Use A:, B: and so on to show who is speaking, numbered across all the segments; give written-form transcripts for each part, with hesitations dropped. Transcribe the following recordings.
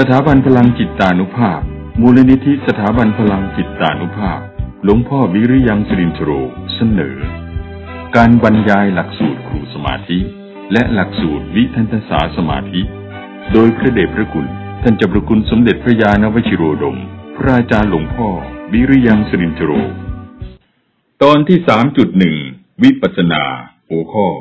A: ถาบันพลังจิตานุภาพมูลนิธิสถาบันพลังจิตานุภาพหลวงพ่อวิริยังสิรินทโรเสนอการบรรยายหลักสูตรครูสมาธิและหลักสูตรวิทันตศาสตร์สมาธิโดยพระเดชพระคุณท่านเจ้าพระคุณสมเด็จพระญาณวชิโรดมพระอาจารย์หลวงพ่อวิริยังสิรินทโรตอนที่ 3.1 วิปัสสนาหัวข้อ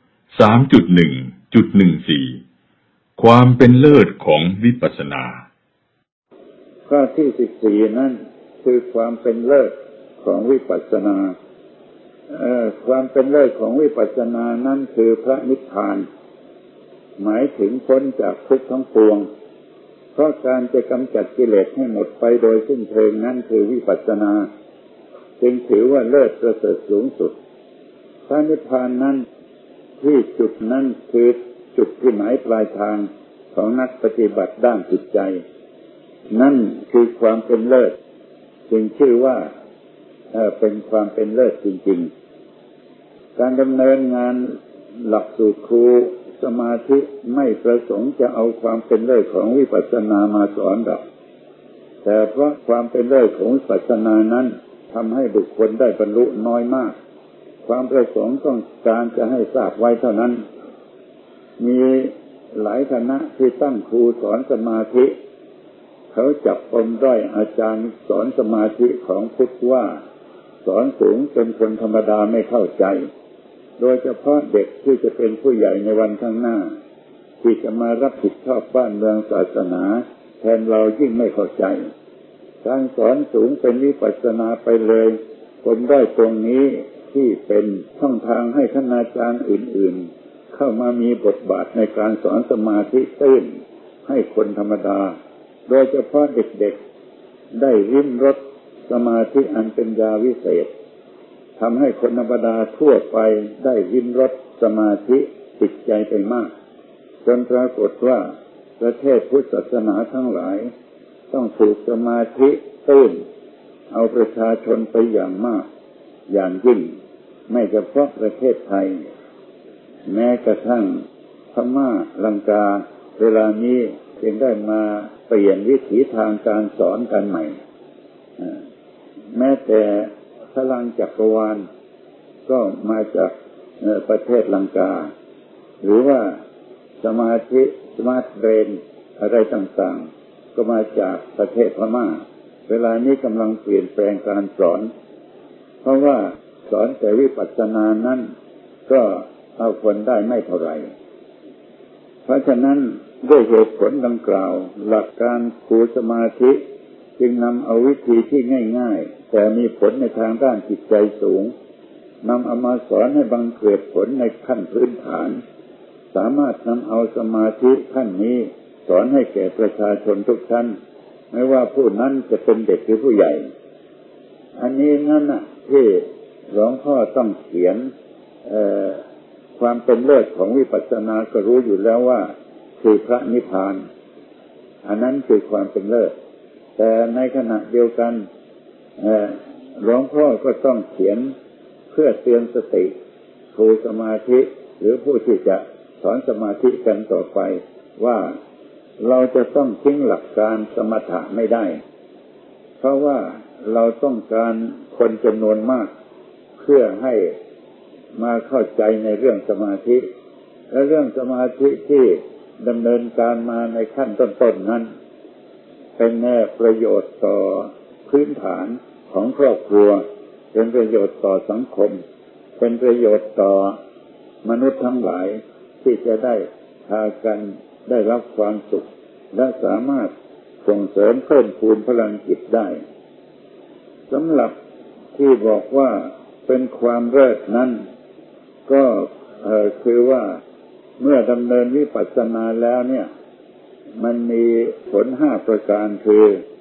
A: 3.1.14 ความเป็นเลิศของวิปัสสนา
B: ข้อที่14นั่นคือความเป็นเลิศของวิปัสสนาความเป็นเลิศของวิปัสสนานั่นคือพระนิพพานหมายถึงพ้นจากทุกข์ทั้งปวงเพราะการจะกำจัดกิเลสให้หมดไปโดยสิ้นเชิงนั่นคือวิปัสสนาจึงถือว่าเลิศประเสริฐสูงสุดพระนิพพานนั้นที่จุดนั้นคือจุดที่หมายปลายทางของนักปฏิบัติด้านจิตใจนั่นคือความเป็นเลิศจึงชื่อว่าเป็นความเป็นเลิศจริงๆการดำเนินงานหลักสูตรครูสมาธิไม่ประสงค์จะเอาความเป็นเลิศของวิปัสสนามาสอนหรอกแต่เพราะความเป็นเลิศของวิปัสสนานั้นทำให้บุคคลได้บรรลุน้อยมากความประสงค์ต้องการจะให้ทราบไว้เท่านั้นมีหลายคณะที่ตั้งครูสอนสมาธิเขาจับปมด้อยอาจารย์สอนสมาธิของพุทธว่าสอนสูงจนคนธรรมดาไม่เข้าใจโดยเฉพาะเด็กที่จะเป็นผู้ใหญ่ในวันข้างหน้าที่จะมารับผิดชอบบ้านเมืองศาสนาแทนเรายิ่งไม่เข้าใจการสอนสูงเป็นวิปัสสนาไปเลยปมด้อยตรงนี้ที่เป็นช่องทางให้คณาจารย์อื่นๆเข้ามามีบทบาทในการสอนสมาธิตื้นให้คนธรรมดาโดยเฉพาะเด็กๆได้ลิ้มรสสมาธิอันเป็นยาวิเศษทำให้คนธรรมดาทั่วไปได้ลิ้มรสสมาธิติดใจไปมากจนปรากฏว่าประเทศพุทธศาสนาทั้งหลายต้องถูกสมาธิตื้นเอาประชาชนไปอย่างมากอย่างยิ่งไม่เฉพาะประเทศไทยแม้กระทั่งพม่าลังกาเวลานี้จึงได้มาเปลี่ยนวิถีทางการสอนกันใหม่แม้แต่พลังจักรวาลก็มาจากประเทศลังกาหรือว่าสมาธิสมาร์ทเบรนอะไรต่างๆก็มาจากประเทศพม่าเวลานี้กำลังเปลี่ยนแปลงการสอนเพราะว่าสอนแต่วิปัสสนานั้นก็เอาคนได้ไม่เท่าไหร่เพราะฉะนั้นด้วยเหตุผลดังกล่าวหลักการครูสมาธิจึงนำเอาวิธีที่ง่ายๆแต่มีผลในทางด้านจิตใจสูงนำเอามาสอนให้บังเกิดผลในขั้นพื้นฐานสามารถนำเอาสมาธิขั้นนี้สอนให้แก่ประชาชนทุกท่านไม่ว่าผู้นั้นจะเป็นเด็กหรือผู้ใหญ่อันนี้นั่นน่ะที่หลวงพ่อต้องเขียนความเป็นเลิศของวิปัสสนาก็รู้อยู่แล้วว่าคือพระนิพพานอันนั้นคือความเป็นเลิศแต่ในขณะเดียวกันหลวงพ่อก็ต้องเขียนเพื่อเตือนสติครูสมาธิหรือผู้ที่จะสอนสมาธิกันต่อไปว่าเราจะต้องทิ้งหลักการสมถะไม่ได้เพราะว่าเราต้องการคนจำนวนมากเพื่อให้มาเข้าใจในเรื่องสมาธิและเรื่องสมาธิที่ดำเนินการมาในขั้นต้นๆนั้นเป็นประโยชน์ต่อพื้นฐานของครอบครัวเป็นประโยชน์ต่อสังคมเป็นประโยชน์ต่อมนุษย์ทั้งหลายที่จะได้พากันได้รับความสุขและสามารถส่งเสริมเพิ่มพูนพลังจิตได้สำหรับที่บอกว่าเป็นความเลิศนั้นก็คือว่าเมื่อดำเนินวิปัสสนาแล้วเนี่ยมันมีผล5ประการคือ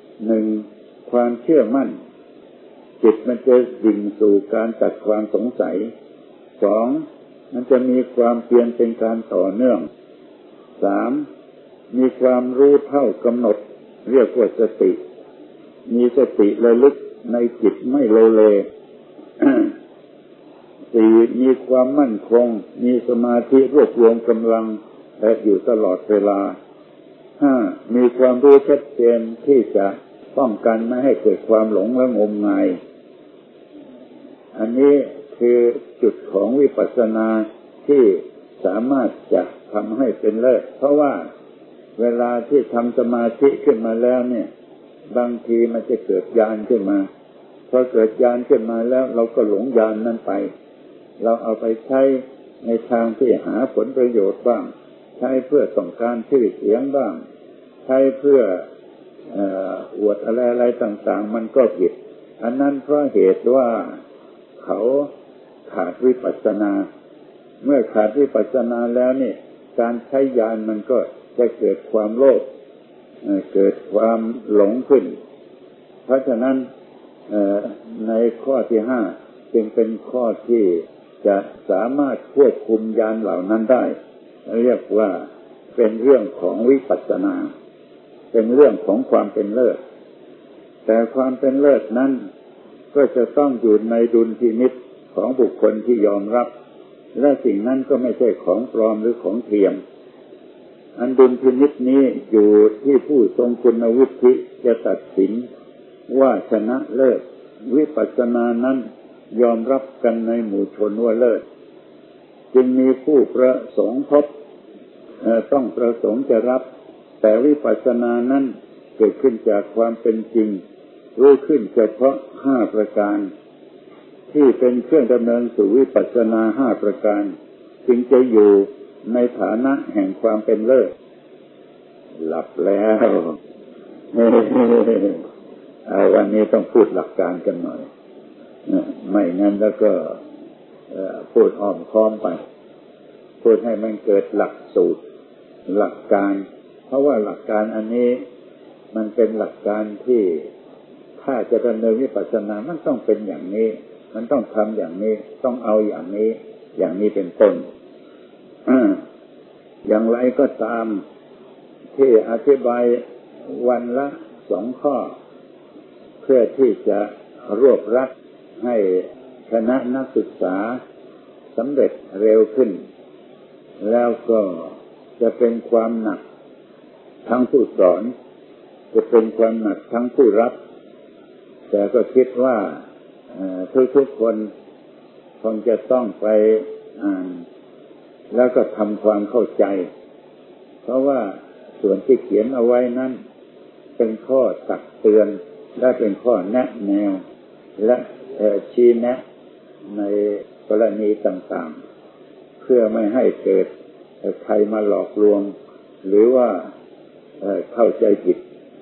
B: 1. ความเชื่อมั่นจิตมันจะดิ่งสู่การตัดความสงสัย 2. มันจะมีความเพียรเป็นการต่อเนื่อง 3. มีความรู้เท่ากำหนดเรียกว่าสติมีสติระลึกในจิตไม่โลเล 4. มีความมั่นคงมีสมาธิรวบรวมกำลังและอยู่ตลอดเวลามีความรู้ชัดเจนที่จะป้องกันไม่ให้เกิดความหลงและงมงายอันนี้คือจุดของวิปัสสนาที่สามารถจะทำให้เป็นเลิศเพราะว่าเวลาที่ทำสมาธิขึ้นมาแล้วเนี่ยบางทีมันจะเกิดญาณขึ้นมาพอเกิดญาณขึ้นมาแล้วเราก็หลงญาณนั้นไปเราเอาไปใช้ในทางที่หาผลประโยชน์บ้างใช้เพื่อต้องการชื่อเสียงบ้างใช้เพื่ออวดอะไรๆต่างๆมันก็ผิดอันนั้นเพราะเหตุว่าเขาขาดวิปัสสนาเมื่อขาดวิปัสสนาแล้วนี่การใช้ญาณมันก็จะเกิดความโลภเกิดความหลงขึ้นเพราะฉะนั้นในข้อที่5จึงเป็นข้อที่จะสามารถควบคุมญาณเหล่านั้นได้เรียกว่าเป็นเรื่องของวิปัสสนาเป็นเรื่องของความเป็นเลิศแต่ความเป็นเลิศนั้นก็จะต้องอยู่ในดุลพินิจของบุคคลที่ยอมรับและสิ่งนั้นก็ไม่ใช่ของปลอมหรือของเทียมอันดุลพินิจนี้อยู่ที่ผู้ทรงคุณวุฒิจะตัดสินว่าชนะเลิศวิปัสสนานั้นยอมรับกันในหมู่ชนว่าเลิศจึงมีผู้ประสงค์พบต้องประสงค์จะรับแต่วิปัสสนานั้นเกิดขึ้นจากความเป็นจริงรู้ขึ้นเฉพาะ5ประการที่เป็นเครื่องดำเนินสู่วิปัสสนา5ประการจึงจะอยู่ในฐานะแห่งความเป็นเลิศหลับแล้ววันนี้ต้องพูดหลักการกันหน่อยไม่งั้นแล้วก็พูดอ้อมค้อมไปพูดให้มันเกิดหลักสูตรหลักการเพราะว่าหลักการอันนี้มันเป็นหลักการที่ถ้าจะดำเนินวิปัสสนามันต้องเป็นอย่างนี้มันต้องทำอย่างนี้ต้องเอาอย่างนี้อย่างนี้เป็นต้นอย่างไรก็ตามที่อธิบายวันละ2ข้อเพื่อที่จะรวบรัดให้คณะนักศึกษาสำเร็จเร็วขึ้นแล้วก็จะเป็นความหนักทั้งผู้สอนจะเป็นความหนักทั้งผู้รับแต่ก็คิดว่าทุกคนคงจะต้องไปอ่านแล้วก็ทำความเข้าใจเพราะว่าส่วนที่เขียนเอาไว้นั้นเป็นข้อตักเตือนและเป็นข้อแนะแนวและชี้แนะในกรณีต่างๆเพื่อไม่ให้เกิดใครมาหลอกลวงหรือว่าเข้าใจผิด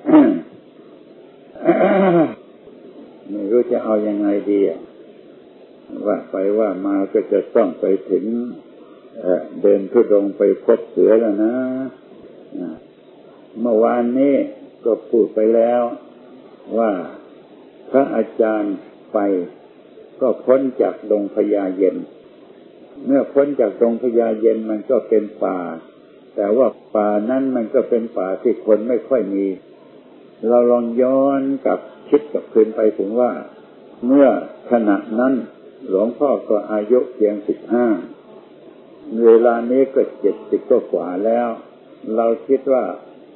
B: ไม่รู้จะเอายังไงดีว่าไปว่ามาก็จะต้องไปถึงเดินธุดงค์ไปพบเสือแล้วนะเมื่อวานนี้ก็พูดไปแล้วว่าพระอาจารย์ไปก็พ้นจากดงพญาเย็นเมื่อพ้นจากดงพญาเย็นมันก็เป็นป่าแต่ว่าป่านั้นมันก็เป็นป่าที่คนไม่ค่อยมีเราลองย้อนกลับคิดกับคืนไปถึงว่าเมื่อขณะนั้นหลวงพ่อก็อายุเพียง15เวลานี้ก็70กว่าแล้วเราคิดว่า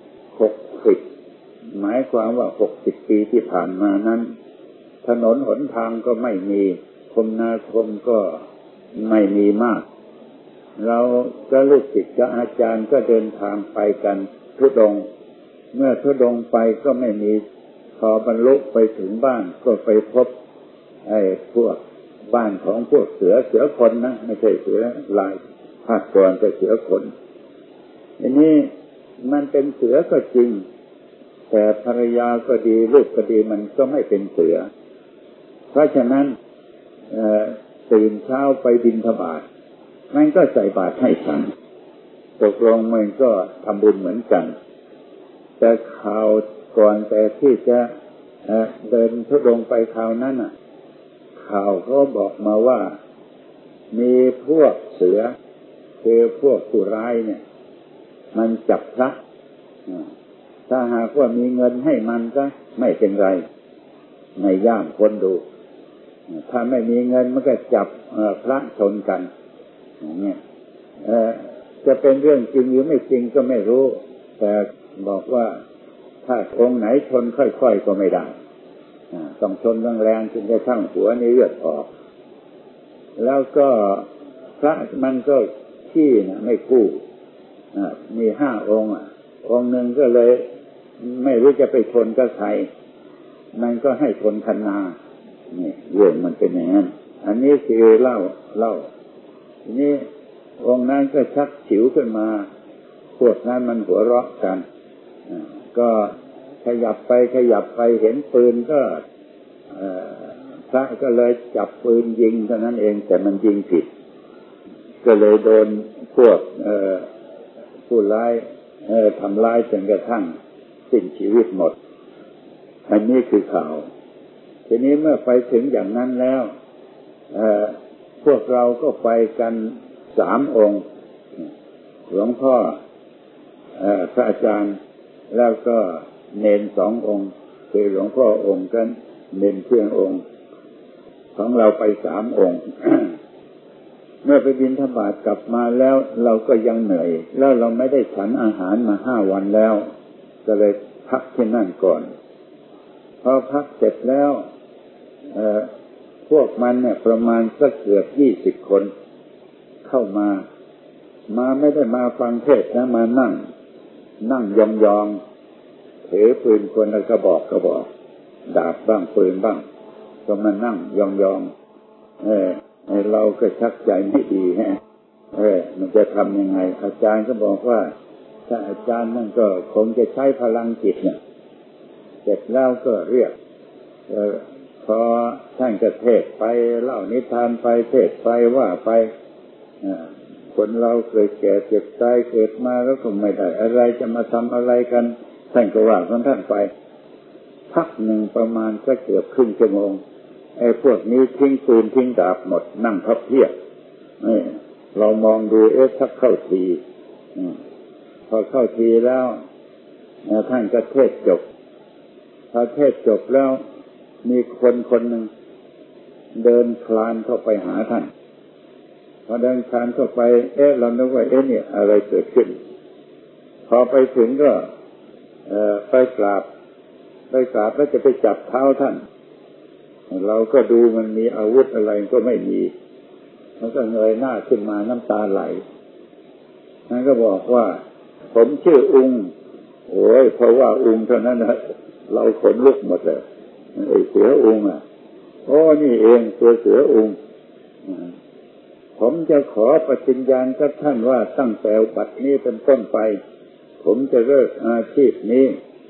B: 60หมายความว่า60ปีที่ผ่านมานั้นถนนหนทางก็ไม่มีคมนาคมก็ไม่มีมากเราก็ลูกศิษย์กับอาจารย์ก็เดินทางไปกันธุดงค์เมื่อธุดงค์ไปก็ไม่มีพอบรรลุไปถึงบ้านก็ไปพบพวกบ้านของพวกเสือคนนะไม่ใช่เสือลายภาคก่อนแต่เสือคนอันนี้มันเป็นเสือก็จริงแต่ภรรยาก็ดีลูกก็ดีมันก็ไม่เป็นเสือเพราะฉะนั้นตื่นเช้าไปบิณฑบาตมันก็ใส่บาตรให้ฉันตกลงมันก็ทำบุญเหมือนกันแต่ข่าวก่อนแต่ที่จะเดินธุดงค์ไปคราวนั้นข่าวเขาบอกมาว่ามีพวกเสือคือพวกผู้ร้ายเนี่ยมันจับพระถ้าหากว่ามีเงินให้มันก็ไม่เป็นไรไม่ย่ามคนดูถ้าไม่มีเงินมันก็จับพระชนกันอย่างเงี้ยจะเป็นเรื่องจริงหรือไม่จริงก็ไม่รู้แต่บอกว่าถ้าองค์ไหนชนค่อยๆก็ไม่ได้ต้องชนแรงๆจนกระทั่งหัวนี่เลือดออกแล้วก็พระมันก็ขี้นะไม่กู้มี5 องค์องค์หนึ่งก็เลยไม่รู้จะไปชนกับใครมันก็ให้ชนคันนานี่เรื่องมันเป็นอย่างนั้นอันนี้คือเล่าทีนี้องค์นั้นก็ชักฉิวขึ้นมาพวกนั้นมันหัวเราะกันก็ขยับไปเห็นปืนก็พระก็เลยจับปืนยิงเท่านั้นเองแต่มันยิงผิดก็เลยโดนพวกผู้ร้ายทำร้ายจนกระทั่งสิ้นชีวิตหมดอันนี้คือข่าวทีนี้เมื่อไปถึงอย่างนั้นแล้วพวกเราก็ไปกัน3 องค์หลวงพ่อพระอาจารย์แล้วก็เนน2 องค์คือหลวงพ่อองค์กันเนนเพื่อนองค์ของเราไป3 องค์ เมื่อไปบิณฑบาตกลับมาแล้วเราก็ยังเหนื่อยแล้วเราไม่ได้ฉันอาหารมา5 วันแล้วก็เลยพักที่นั่นก่อนพอพักเสร็จแล้วพวกมันเนี่ยประมาณสักเกือบ20 คนเข้ามาไม่ได้มาฟังเทศน์นะมานั่งยองๆถือปืนคนละกระบอกดาบบ้างปืนบ้างก็มานั่งยองๆเราก็ชักใจไม่ดีฮะมันจะทำยังไงอาจารย์ก็บอกว่าถ้าอาจารย์นั่นก็คงจะใช้พลังจิตเนี่ยเสร็จแล้วก็เรียกพอท่านก็เทศไปเล่านิทานไปเทศไปว่าไปคนเราเคยแก่เจ็บตายเกิดมาแล้วก็ไม่ได้อะไรจะมาทำอะไรกันท่านก็ว่าของท่านไปพักหนึ่งประมาณสักเกือบครึ่งชั่วโมงพวกนี้ทิ้งปืนทิ้งดาบหมดนั่งพับเพียบเรามองดูถ้าเข้าทีพอเข้าทีแล้วท่านก็เทศจบพอเทศจบแล้วมีคนหนึ่งเดินคลานเข้าไปหาท่านพอเดินคลานเข้าไปเรานึกว่าเนี่ยอะไรเกิดขึ้นพอไปถึงก็ไปกราบแล้วจะไปจับเท้าท่านเราก็ดูมันมีอาวุธอะไรก็ไม่มีมันก็เงยหน้าขึ้นมาน้ำตาไหลนั่นก็บอกว่าผมชื่ออุงเพราะว่าอุงเท่านั้นนะเราขนลุกหมดเลยเสืออุงนี่เองตัวเสืออุงผมจะขอปฏิญญาณกับท่านว่าตั้งแต่บัดนี้เป็นต้นไปผมจะเลิกอาชีพนี้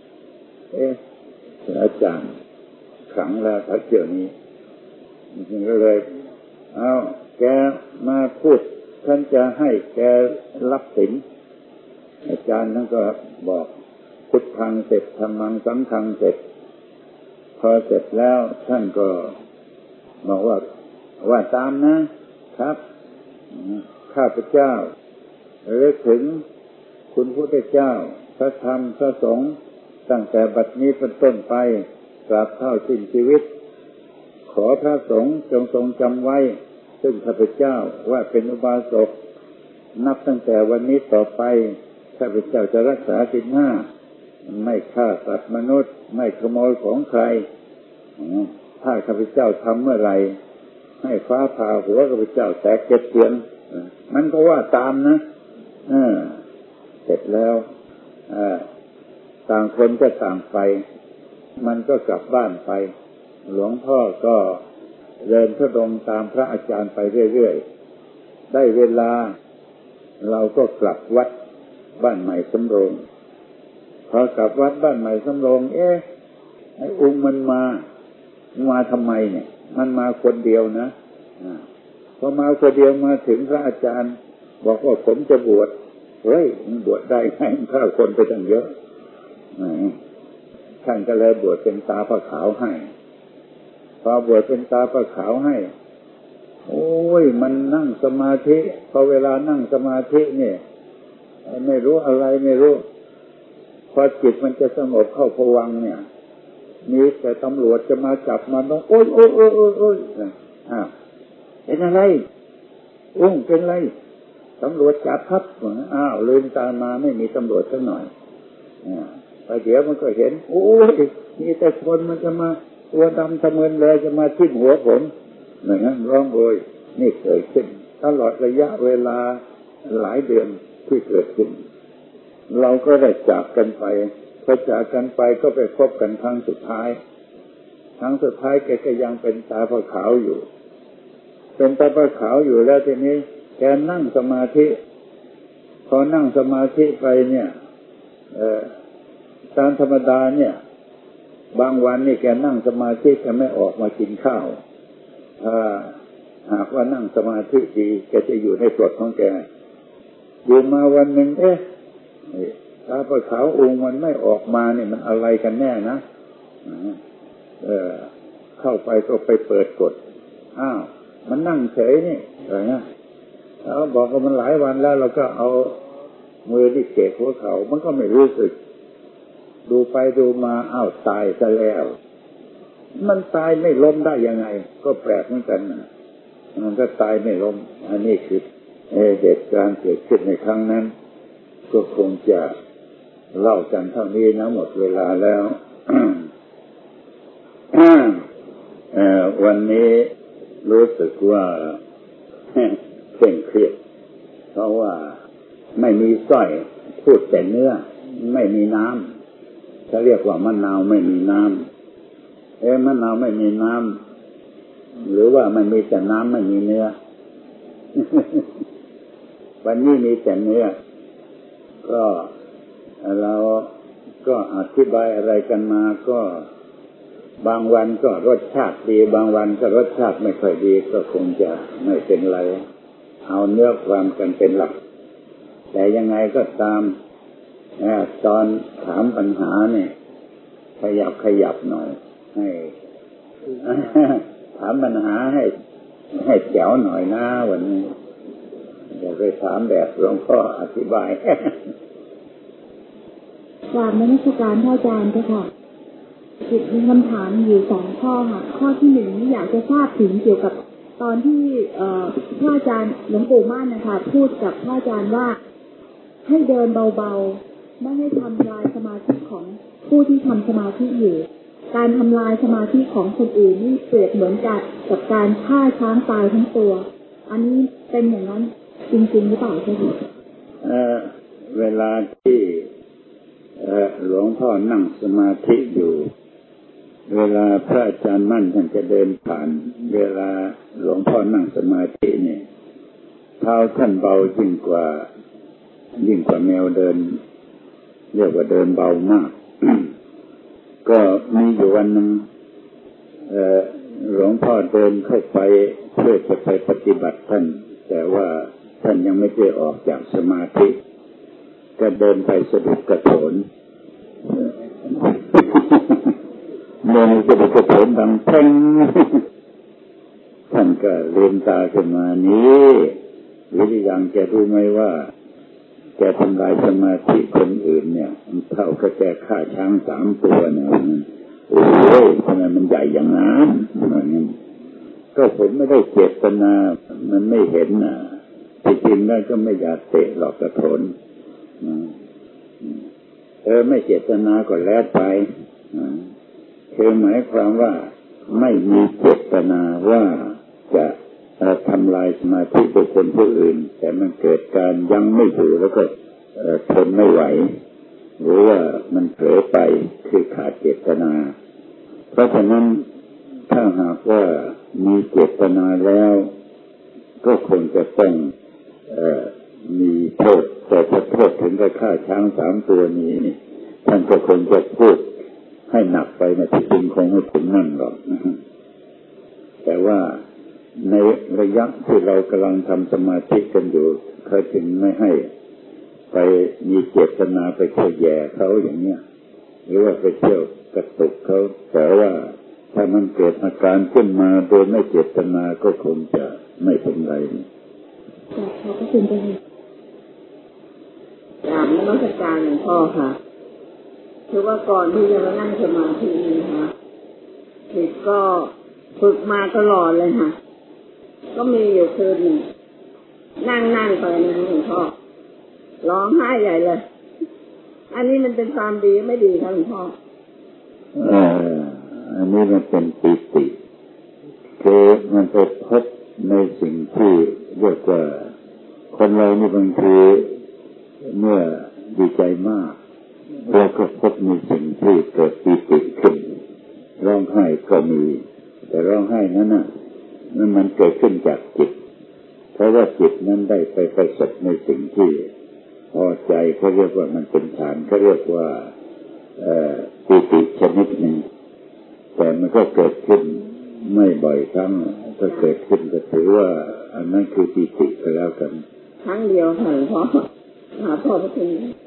B: อาจารย์ขังแล้วทักเที่ยวนี้จริงๆก็เลยแกมาพูดท่านจะให้แกรับศีลอาจารย์ท่านก็บอกพุทธังเสร็จธัมมังสังฆังเสร็จพอเสร็จแล้วท่านก็บอกว่าตามนะครับข้าพเจ้าระลึกถึงคุณพุทธเจ้าพระธรรมพระสงฆ์ตั้งแต่บัดนี้เป็นต้นไปตราบเท่าสิ้นชีวิตขอพระสงฆ์จงทรงจำไว้ซึ่งข้าพเจ้าว่าเป็นอุบาสกนับตั้งแต่วันนี้ต่อไปข้าพเจ้าจะรักษาศีล 5ไม่ฆ่าสัตว์มนุษย์ไม่ขโมยของใครถ้าข้าพเจ้าทำเมื่อไหร่ให้ฟ้าผ่าหัวข้าพเจ้าแตก7 เสียงมันก็ว่าตามนะเสร็จแล้วต่างคนก็ต่างไปมันก็กลับบ้านไปหลวงพ่อก็เดินธุดงค์ตามพระอาจารย์ไปเรื่อยๆได้เวลาเราก็กลับวัดบ้านใหม่สำโรงพอกลับวัดบ้านใหม่สำโรงไอ้องค์มันมาทำไมเนี่ยมันมาคนเดียวนะพอมาคนเดียวมาถึงพระอาจารย์บอกว่าผมจะบวชมันบวชได้ไงฆ่าคนไปตั้งเยอะท่านก็เลยบวชเป็นตาผ้าขาวให้พอบวชเป็นตาผ้าขาวให้มันนั่งสมาธิพอเวลานั่งสมาธิเนี่ยไม่รู้อะไรไม่รู้พอจิตมันจะสงบเข้าภวังค์เนี่ยมีแต่ตำรวจจะมาจับมันโอ๊ยเป็นอะไรเป็นไรตำรวจจับครับลืมตามาไม่มีตำรวจสักหน่อยไปเดี๋ยวมันก็เห็นโอ้ยมีแต่คนมันจะมาตัวดำทะมึนเลยจะมาทิ่มหัวผมอย่างนั้นร้องโอยนี่เกิดขึ้นตลอดระยะเวลาหลายเดือนที่เกิดขึ้นเราก็ได้จากกันไปพอจากกันไปก็ไปพบกันครั้งสุดท้ายแกก็ยังเป็นตาผ้าขาวอยู่เป็นตาผ้าขาวอยู่แล้วทีนี้แกนั่งสมาธิพอนั่งสมาธิไปเนี่ยตามธรรมดาเนี่ยบางวันนี่แกนั่งสมาธิแกไม่ออกมากินข้าวหากว่านั่งสมาธิดีแกจะอยู่ในกฎของแกอยู่มาวันหนึ่งตาผ้าขาวองค์มันไม่ออกมาเนี่ยมันอะไรกันแน่นะเข้าไปก็ไปเปิดกฎมันนั่งเฉยนี่อะไรเงี้ยแล้วบอกว่ามันหลายวันแล้วเราก็เอามือที่เกะหัวเขามันก็ไม่รู้สึกดูไปดูมาตายซะแล้วมันตายไม่ล้มได้ยังไงก็แปลกเหมือนกันนะมันก็ตายไม่ล้มอันนี้คือเหตุการณ์เกิดขึ้นในครั้งนั้นก็คงจะเล่ากันเท่านี้นะหมดเวลาแล้ว วันนี้รู้สึกว่าเคร่งเครียดเพราะว่าไม่มีสร้อยพูดแต่เนื้อไม่มีน้ำเขาเรียกว่ามะนาวไม่มีน้ำมะนาวไม่มีน้ำหรือว่ามันมีแต่น้ำไม่มีเนื้อ วันนี้มีแต่เนื้อก็เราก็อธิบายอะไรกันมาก็บางวันก็รสชาติดีบางวันก็รสชาติไม่ค่อยดีก็คงจะไม่เป็นไรเอาเนื้อความกันเป็นหลักแต่ยังไงก็ตามตอนถามปัญหาเนี่ยขยับหน่อยให้ถามปัญหาให้แจ๋วหน่อยนะวันนี้อย่าไปถามแบบหลวงพ่ออธิบาย
C: กราบนมัสการพระอาจารย์เจ้าค่ะมีคำถามอยู่2ข้อค่ะข้อที่1อยากจะทราบถึงเกี่ยวกับตอนที่พระอาจารย์หลวงปู่มั่นนะคะพูดกับพระอาจารย์ว่าให้เดินเบาๆไม่ให้ทำลายสมาธิของผู้ที่ทำสมาธิอยู่การทำลายสมาธิของคนอื่นนี่เปรียบเหมือนกับการฆ่าช้างตายทั้งตัวอันนี้เป็นอย่างนั้นจริงๆหรือเปล่าเจ้าค่ะ
B: เวลาที่หลวงพ่อนั่งสมาธิอยู่เวลาพระอาจารย์มั่นท่านจะเดินผ่านเวลาหลวงพ่อนั่งสมาธิเนี่ยเท้าท่านเบายิ่งกว่าแมวเดินเรียกว่าเดินเบามาก ก็มีอยู่วันนึงหลวงพ่อเดินเข้าไปเพื่อจะไปปฏิบัติท่านแต่ว่าท่านยังไม่ได้ออกจากสมาธิก็เดินไปสะดุดกระโถนเดินสะดุดกระโถนดังแท่งท่านก็ลืมตาขึ้นมานี้วิริยังแกรู้ไหมว่าแกทำลายสมาธิคนอื่นเนี่ยเท่ากับแกฆ่าช้าง3 ตัวเนี่ยโอ้ยทำไมมันใหญ่อย่างนั้นก็ผมไม่ได้เจตนามันไม่เห็นนะจริงๆนั่นก็ไม่อยากเตะหรอกกระโถนไม่เจตนาก็แล้วไปคือหมายความว่าไม่มีเจตนาว่าจะทำลายสมาธิบุคคลผู้อื่นแต่มันเกิดการยั้งไม่อยู่แล้วก็ทนไม่ไหวหรือว่ามันเผลอไปคือขาดเจตนาเพราะฉะนั้นถ้าหากว่ามีเจตนาแล้วก็คงจะต้องมีโทษแต่ถ้าโทษถึงกับฆ่าช้าง3 ตัวนี้ท่านก็คงจะพูดให้หนักไปนะที่จริงคงไม่ถึงนั่นหรอกแต่ว่าในระยะที่เรากำลังทำสมาธิกันอยู่เขาจึงไม่ให้ไปมีเจตนาไปเที่ยวแย่เขาอย่างเนี้ยหรือว่าไปเที่ยวกระตุกเขาแต่ว่าถ้ามันเกิดอาการขึ้นมาโดยไม่เจตนาก็คงจะไม่เป็นไร
C: ขอบคุณค่ะกราบนมัสการหลวงพ่อค่ะคือว่าก่อนที่จะมานั่งสมาธินี่ค่ะจิตก็ฝึกมาตลอดเลยค่ะก็มีอยู่คืนหนึ่งนั่งไปนะหลวงพ่อร้องไห้ใหญ่เลยอันนี้มันเป็นความดีไม่ดีครับหลวงพ่อ
B: อันนี้มันเป็นปิติคือมันไปพบในสิ่งที่เรียกว่าคนเรานี่บางทีเมื่อดีใจมากแล้วก็พบในสิ่งที่เกิดปิติขึ้นร้องไห้ก็มีแต่ร้องไห้นั้นน่ะมันเกิดขึ้นจากจิตเพราะว่าจิตนั้นได้ไปประสบในสิ่งที่พอใจเขาเรียกว่ามันเป็นฌานเขาเรียกว่าปิติชนิดหนึ่งแต่มันก็เกิดขึ้นไม่บ่อยครั้งก็เกิดขึ้นก็ถือว่าอันนั้นคือปิติไปแล้วกัน
C: ครั้งเดียวค่ะหลวงพ่อหาพ่อพระคุณ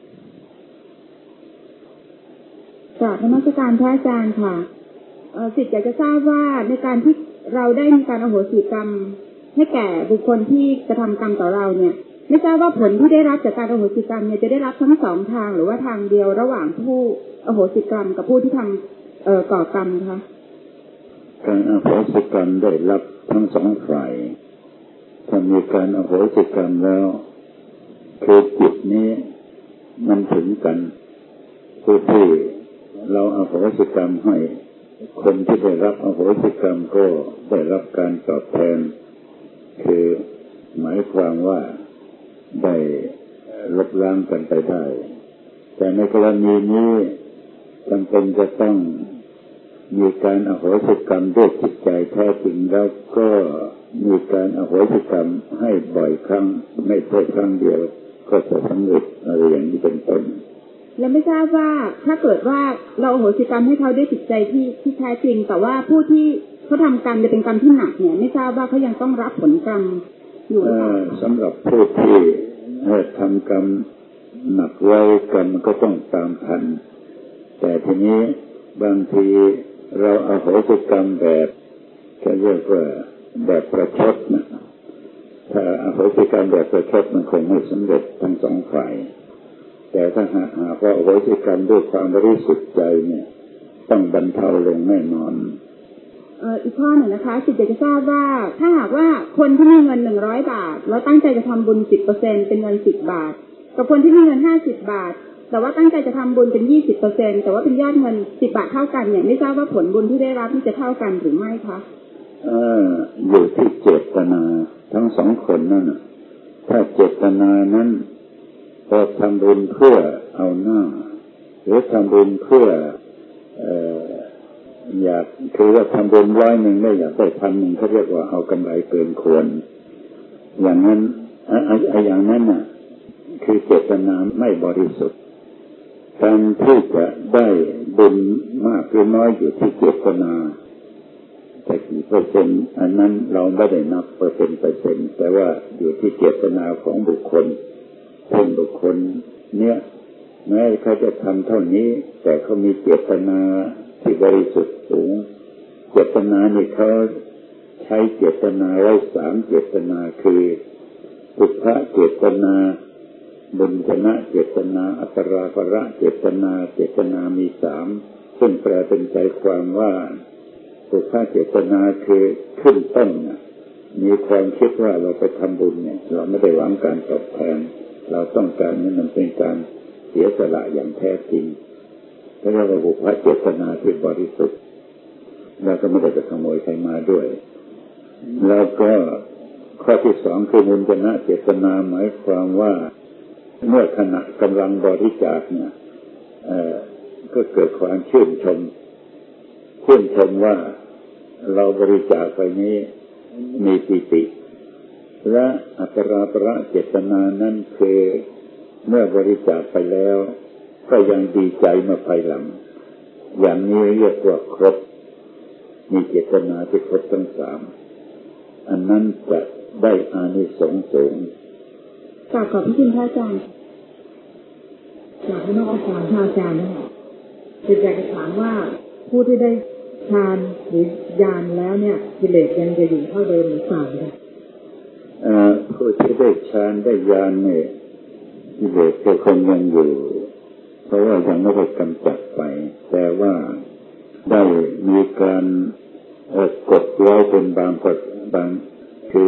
C: จากนมัสการพระอาจารย์ค่ะศิษย์อยากจะทราบว่าในการที่เราได้มีการอโหสิกรรมให้แก่บุคคลที่กระทำกรรมต่อเราเนี่ยไม่ทราบว่าผลที่ได้รับจากการอโหสิกรรมเนี่ยจะได้รับทั้งสองทางหรือว่าทางเดียวระหว่างผู้อโหสิกรรมกับผู้ที่ทำก่อกรรมคะ
B: การอโหสิกรรมได้รับทั้งสองฝ่ายถ้ามีการอโหสิกรรมแล้วคือจิตนี้มันถึงกันผู้ที่เราอโหสิกรรมให้คนที่ได้รับอโหสิกรรมก็ได้รับการตอบแทนคือหมายความว่าได้ลบล้างกันไปได้แต่ในกรณีนี้จำเป็นจะต้องมีการอโหสิกรรมด้วยจิตใจแท้จริงแล้วก็มีการอโหสิกรรมให้บ่อยครั้งไม่ใช่ครั้งเดียวก็จะสำเร็จอะไรอย่างนี้เป็นต้น
C: และไม่ทราบว่าถ้าเกิดว่าเราอโหสิกรรมให้เขาด้วยจิตใจที่แท้จริงแต่ว่าผู้ที่เขาทำกรรมจะเป็นกรรมที่หนักเนี่ยไม่ทราบว่าเขายังต้องรับผลกรรมอยู่หรือเปล่า
B: สำหรับผู้ที่ทำกรรมหนักไว้กรรมก็ต้องตามทันแต่ทีนี้บางทีเราอโหสิกรรมแบบจะเรียกว่าแบบประชดนะถ้าอโหสิกรรมแบบประชดมันคงไม่สำเร็จทั้งสองฝ่ายแต่ถ้าหากว่าอโหสิกรรมด้วยความบริสุทธิ์ใจเนี่ยต้องบรรเทาลงแน่นอน
C: อีกข้อหนึ่งนะคะศิษย์อยากจะทราบว่าถ้าหากว่าคนที่มีเงิน100 บาทแล้วตั้งใจจะทำบุญ 10% เป็นเงิน10 บาทกับคนที่มีเงิน50 บาทแต่ว่าตั้งใจจะทำบุญเป็น 20% แต่ว่าเป็นยอดเงิน10 บาทเท่ากันเนี่ยไม่ทราบว่าผลบุญที่ได้รับนี่จะเท่ากันหรือไม่คะ
B: อยู่ที่เจตนาทั้งสองคนนั่นถ้าเจตนานั้นพอทำบุญเพื่อเอาหน้าหรือทำบุญเพื่ออยากคือว่าทำบุญ100ได้อยากได้1,000เขาเรียกว่าเอากำไรเกินควรอย่างนั้นอย่างนั้นน่ะคือเจตนาไม่บริสุทธิ์การที่จะได้บุญมากหรือน้อยอยู่ที่เจตนาแต่กี่เปอร์เซ็นต์อันนั้นเราไม่ได้นับเปอร์เซ็นต์แต่ว่าอยู่ที่เจตนาของบุคคลเป็นบุคคลเนี่ยแม้เขาจะทำเท่านี้แต่เขามีเจตนาที่บริสุทธิ์สูงเจตนานี่เขาใช้เจตนาไว้3เจตนาคือปุพพะเจตนาบุญชนะเจตนาอัตราภระเจตนามี3ซึ่งแปลเป็นใจความว่าปุพพะเจตนาคือขึ้นต้นมีความคิดว่าเราไปทำบุญเนี่ยเราไม่ได้หวังการตอบแทนเราต้องการนี่มันเป็นการเสียสละอย่างแท้จริงเพราะว่าปุพพะเจตนาที่บริสุทธิ์แล้วก็ไม่ได้ไปขโมยใครมาด้วยแล้วก็ข้อที่2คือบุญชนะเจตนาหมายความว่าเมื่อขณะกำลังบริจาคเนี่ยก็เกิดความชื่นชมว่าเราบริจาคไปนี้มีปิติและอัตราภระเจตนานั้นคือเมื่อบริจาคไปแล้วก็ยังดีใจมาภายหลังอย่างนี้เรียกว่าครบมีเจตนาที่ครบทั้ง3อันนั้นจะได้อานิสงส์สูง
C: ขอบคุณพระอาจารย์จากพระนอกพระอาจารย์นะคะอยากจะถามว่าผู้ที่ได้ฌานหรือญาณแล้วเนี่ยกิเลสยังจะอยู่เท่าเดิมหรือเปล่าคะ
B: ผู้ที่ได้ฌานได้ญาณเนี่ยกิเลสก็คงยังอยู่เพราะว่ายังไม่ได้กำจัดไปแต่ว่าได้มีการกดไว้เป็นบางคือ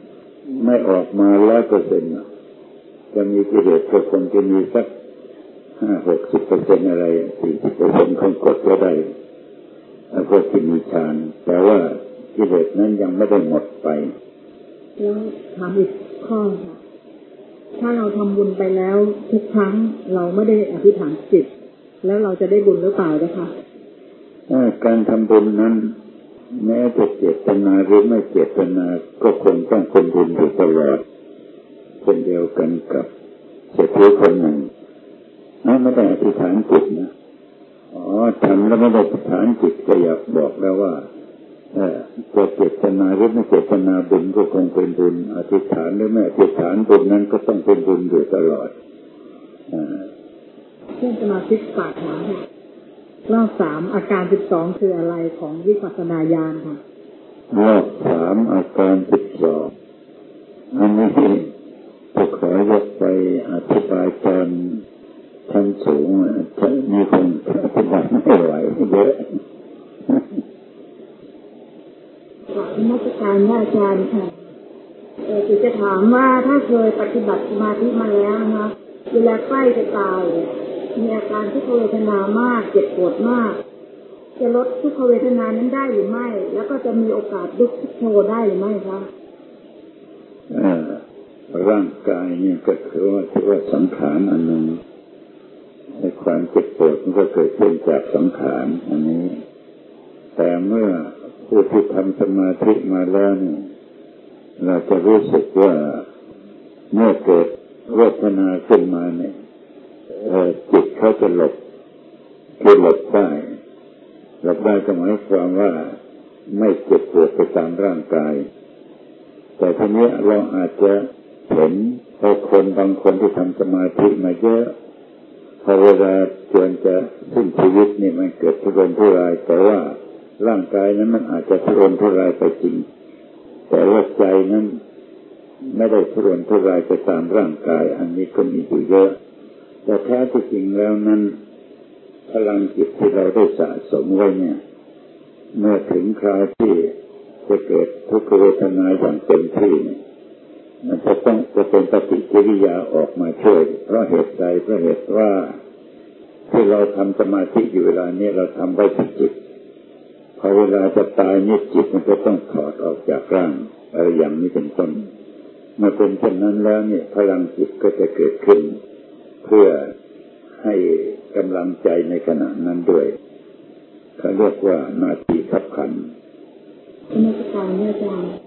B: ไม่ออกมา 100% จะมีกิเลสก็คงจะมีสัก 60% อะไร 40% ของกฎก็ได้พวกที่มีฌานแต่ว่ากิเลสนั้นยังไม่ได้หมดไป
C: แล้วถามอีกข้อค่ะถ้าเราทำบุญไปแล้วทุกครั้งเราไม่ได้อธิษฐานจิตแล้วเราจะได้บุญหรือเปล่านะคะ
B: การทำบุญนั้นแม้จะเจตนาหรือไม่เจตนาก็คงต้องเป็นบุญอยู่ตลอดเช่นเดียวกันกับเศรษฐีคนหนึ่งไม่ได้อธิษฐานจิตนะทำแล้วไม่ได้อธิษฐานจิตก็อยากบอกแล้วว่าจะเจตนาหรือไม่เจตนาบุญก็คงเป็นบุญอธิษฐานหรือไม่อธิษฐานบุญนั้นก็ต้องเป็นบุญอยู่ตลอด
C: เช่นสมาธิฝากถามค่ะรอบ3อาการ12คืออะไรของวิปัสสนาญาณค่ะ
B: รอบ3อาการ12อันนี้จะขอยกไปอธิบายตอนชั้นสูงมีคนอธิบายไม่ไหวเยอะ
C: นมัสการพระอาจารย์ค่ะจะถามว่าถ้าเคยปฏิบัติสมาธิมาแล้วนะเวลาใกล้จะตายมีอาการทุกขเวทนามากเจ็บปวดมากจะลดทุกขเวทนานั้นได้หรือไม่แล้วก็จะมีโอกาสลุกพุทโธได้หรือไม่คะ
B: ร่างกายนี่ก็คือว่าสังขารอันหนึ่งในความเจ็บปวดมันก็เกิดขึ้นจากสังขารอันนี้แต่เมื่อผู้ที่ทำสมาธิมาแล้วนี่เราจะรู้สึกว่าเมื่อเกิดเวทนาขึ้นมาเนี่ยจิตเขาจะหลบได้ก็หมายความว่าไม่เจ็บปวดไปตามร่างกายแต่ทีนี้เราอาจจะเห็นคนบางคนที่ทำสมาธิมาเยอะพอเวลาจวนจะสิ้นชีวิตนี่มันเกิดทุรนทุรายแต่ว่าร่างกายนั้นมันอาจจะทุรนทุรายไปจริงแต่ว่าใจนั้นไม่ได้ทุรนทุรายไปตามร่างกายอันนี้ก็มีอยู่เยอะแต่แท้ที่จริงแล้วนั้นพลังจิตที่เราได้สะสมไว้เนี่ยเมื่อถึงคราวที่จะเกิดทุกขเวทนาอย่างเต็มที่มันจะเป็นปฏิกิริยาออกมาช่วยเพราะเหตุใดเพราะเหตุว่าที่เราทำสมาธิอยู่เวลานี้เราทำไว้ที่จิตพอเวลาจะตายนี่จิตมันก็ต้องถอดออกจากร่างอะไรอย่างนี้เป็นต้นเมื่อเป็นเช่นนั้นแล้วเนี่ยพลังจิตก็จะเกิดขึ้นเพื่อให้กำลังใจในขณะนั้นด้วยเขาเรียกว่านาทีคับขัน
C: นมัสการอาจารย์